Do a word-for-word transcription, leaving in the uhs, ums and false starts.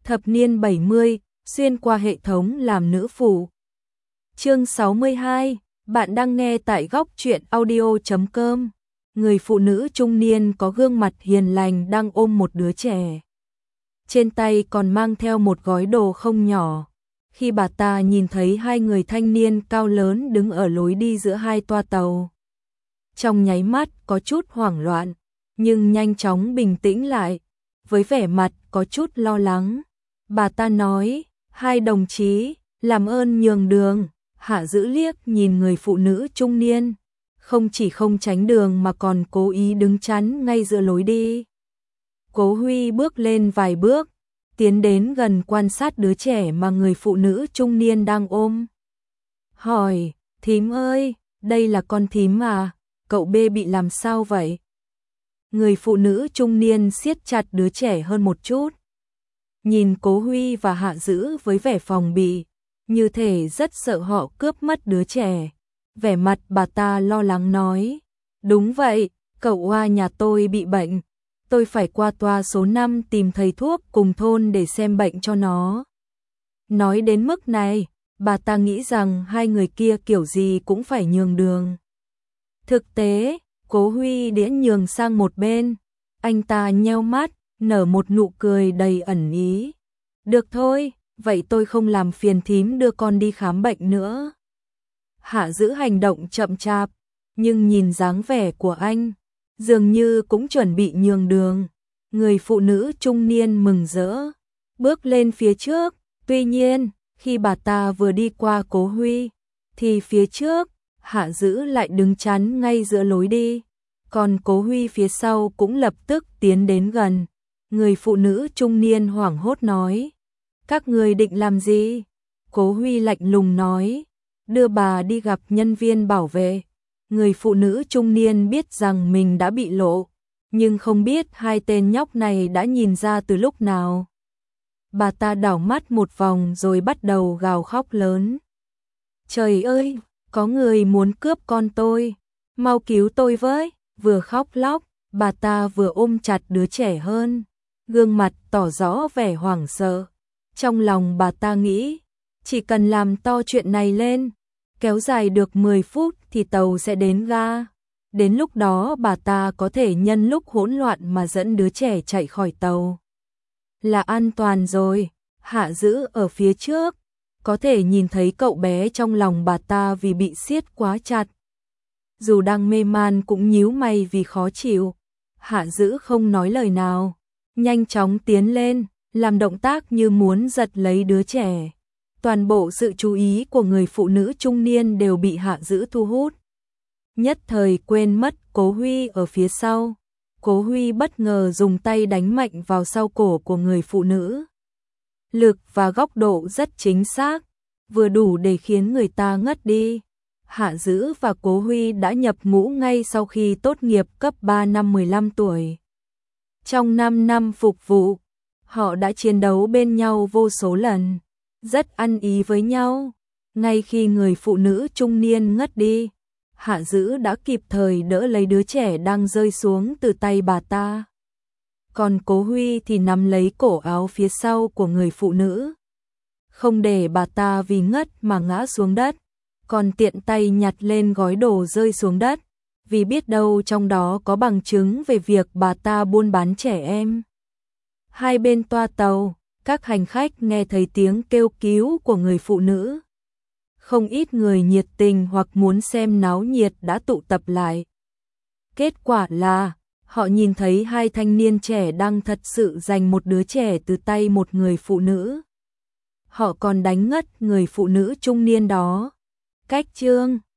Thập niên bảy mươi, xuyên qua hệ thống làm nữ phụ. Chương sáu mươi hai, bạn đang nghe tại góc truyện audio chấm com. Người phụ nữ trung niên có gương mặt hiền lành đang ôm một đứa trẻ. Trên tay còn mang theo một gói đồ không nhỏ. Khi bà ta nhìn thấy hai người thanh niên cao lớn đứng ở lối đi giữa hai toa tàu, trong nháy mắt có chút hoảng loạn, nhưng nhanh chóng bình tĩnh lại, với vẻ mặt có chút lo lắng. Bà ta nói, hai đồng chí, làm ơn nhường đường. Hạ Dữ liếc nhìn người phụ nữ trung niên, không chỉ không tránh đường mà còn cố ý đứng chắn ngay giữa lối đi. Cố Huy bước lên vài bước, tiến đến gần quan sát đứa trẻ mà người phụ nữ trung niên đang ôm. Hỏi, thím ơi, đây là con thím à, cậu B bị làm sao vậy? Người phụ nữ trung niên siết chặt đứa trẻ hơn một chút. Nhìn Cố Huy và Hạ Dữ với vẻ phòng bị, như thể rất sợ họ cướp mất đứa trẻ. Vẻ mặt bà ta lo lắng nói, đúng vậy, cậu Hoa nhà tôi bị bệnh. Tôi phải qua toa số năm tìm thầy thuốc cùng thôn để xem bệnh cho nó. Nói đến mức này, bà ta nghĩ rằng hai người kia kiểu gì cũng phải nhường đường. Thực tế, Cố Huy đã nhường sang một bên. Anh ta nheo mắt, nở một nụ cười đầy ẩn ý. Được thôi, vậy tôi không làm phiền thím đưa con đi khám bệnh nữa. Hạ Dữ hành động chậm chạp, nhưng nhìn dáng vẻ của anh, dường như cũng chuẩn bị nhường đường. Người phụ nữ trung niên mừng rỡ, bước lên phía trước. Tuy nhiên, khi bà ta vừa đi qua Cố Huy, thì phía trước, Hạ Dữ lại đứng chắn ngay giữa lối đi. Còn Cố Huy phía sau cũng lập tức tiến đến gần. Người phụ nữ trung niên hoảng hốt nói, các người định làm gì? Cố Huy lạnh lùng nói, đưa bà đi gặp nhân viên bảo vệ. Người phụ nữ trung niên biết rằng mình đã bị lộ, nhưng không biết hai tên nhóc này đã nhìn ra từ lúc nào. Bà ta đảo mắt một vòng rồi bắt đầu gào khóc lớn. Trời ơi, có người muốn cướp con tôi, mau cứu tôi với. Vừa khóc lóc, bà ta vừa ôm chặt đứa trẻ hơn, gương mặt tỏ rõ vẻ hoảng sợ. Trong lòng bà ta nghĩ, chỉ cần làm to chuyện này lên, kéo dài được mười phút thì tàu sẽ đến ga. Đến lúc đó bà ta có thể nhân lúc hỗn loạn mà dẫn đứa trẻ chạy khỏi tàu. Là an toàn rồi. Hạ Dữ ở phía trước, có thể nhìn thấy cậu bé trong lòng bà ta vì bị siết quá chặt. Dù đang mê man cũng nhíu mày vì khó chịu. Hạ Dữ không nói lời nào, nhanh chóng tiến lên, làm động tác như muốn giật lấy đứa trẻ. Toàn bộ sự chú ý của người phụ nữ trung niên đều bị Hạ Dữ thu hút. Nhất thời quên mất Cố Huy ở phía sau. Cố Huy bất ngờ dùng tay đánh mạnh vào sau cổ của người phụ nữ. Lực và góc độ rất chính xác, vừa đủ để khiến người ta ngất đi. Hạ Dữ và Cố Huy đã nhập ngũ ngay sau khi tốt nghiệp cấp ba năm mười lăm tuổi. Trong năm năm phục vụ, họ đã chiến đấu bên nhau vô số lần, rất ăn ý với nhau. Ngay khi người phụ nữ trung niên ngất đi, Hạ Dữ đã kịp thời đỡ lấy đứa trẻ đang rơi xuống từ tay bà ta. Còn Cố Huy thì nắm lấy cổ áo phía sau của người phụ nữ, không để bà ta vì ngất mà ngã xuống đất, còn tiện tay nhặt lên gói đồ rơi xuống đất, vì biết đâu trong đó có bằng chứng về việc bà ta buôn bán trẻ em. Hai bên toa tàu, các hành khách nghe thấy tiếng kêu cứu của người phụ nữ. Không ít người nhiệt tình hoặc muốn xem náo nhiệt đã tụ tập lại. Kết quả là, họ nhìn thấy hai thanh niên trẻ đang thật sự giành một đứa trẻ từ tay một người phụ nữ. Họ còn đánh ngất người phụ nữ trung niên đó. Cách chương